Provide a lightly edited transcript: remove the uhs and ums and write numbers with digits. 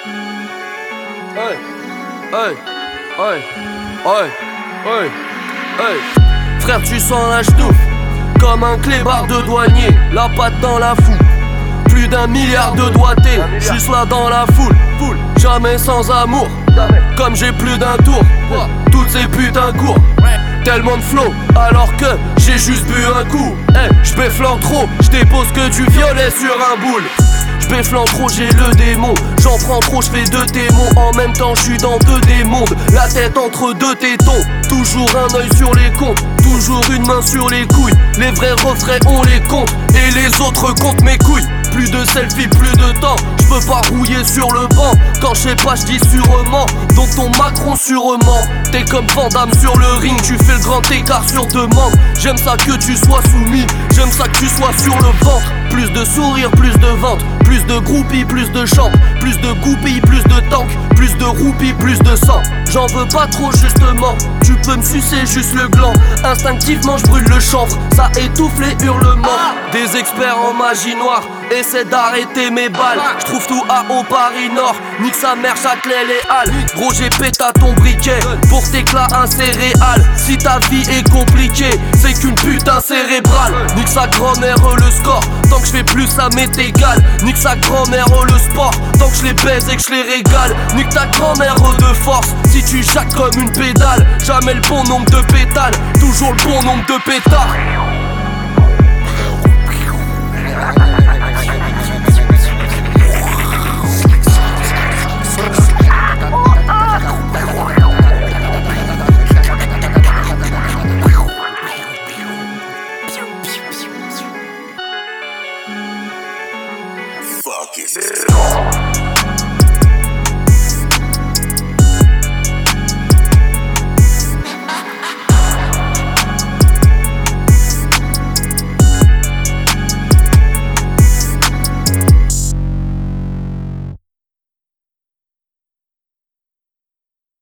Hey, hey, hey, hey, hey, hey. Frère, tu sens la ch'touffe comme un clébard de douanier, la patte dans la foule. Plus d'1 milliard de doigtés, juste là dans la foule. Jamais sans amour, comme j'ai plus d'un tour. Toutes ces putains cours, tellement de flow, alors que j'ai juste bu un coup. J'béflante trop, j'dépose que du violet sur un boule. J'béflante trop, j'ai le démon. J'en prends trop, j'fais 2 démons. En même temps, j'suis dans 2 des mondes. La tête entre 2 tétons. Toujours un œil sur les comptes, toujours une main sur les couilles. Les vrais refrains, on les compte, et les autres comptent mes couilles. Plus de selfies, plus de temps. J'peux pas rouiller sur le banc. Quand j'sais pas, j'dis sûrement. Donc ton Macron sûrement. T'es comme Van Damme sur le ring. Tu fais le grand écart sur demande. J'aime ça que tu sois soumis. J'aime ça que tu sois sur le ventre. Plus de sourires, plus de ventes. Plus de groupies, plus de chants. Plus de goupilles, plus de tanks. Plus de roupies, plus de sang. J'en veux pas trop justement. Tu peux me sucer juste le gland. Instinctivement j'brûle le chanvre. Ça étouffe les hurlements. Des experts en magie noire essaie d'arrêter mes balles. J'trouve tout à haut Paris Nord. Nique sa mère, Châtelet, les Halles. Gros j'ai pété à ton briquet. Pour t'éclat un céréal. Si ta vie est compliquée, c'est qu'une putain cérébrale. Nique sa grand-mère le score. Tant que j'fais plus ça m'est égal. Nique sa grand-mère le sport. Tant que j'les baise et que j'les régale. Nique ta grand-mère de force. Si tu jattes comme une pédale. Jamais le bon nombre de pétales. Toujours le bon nombre de pétards.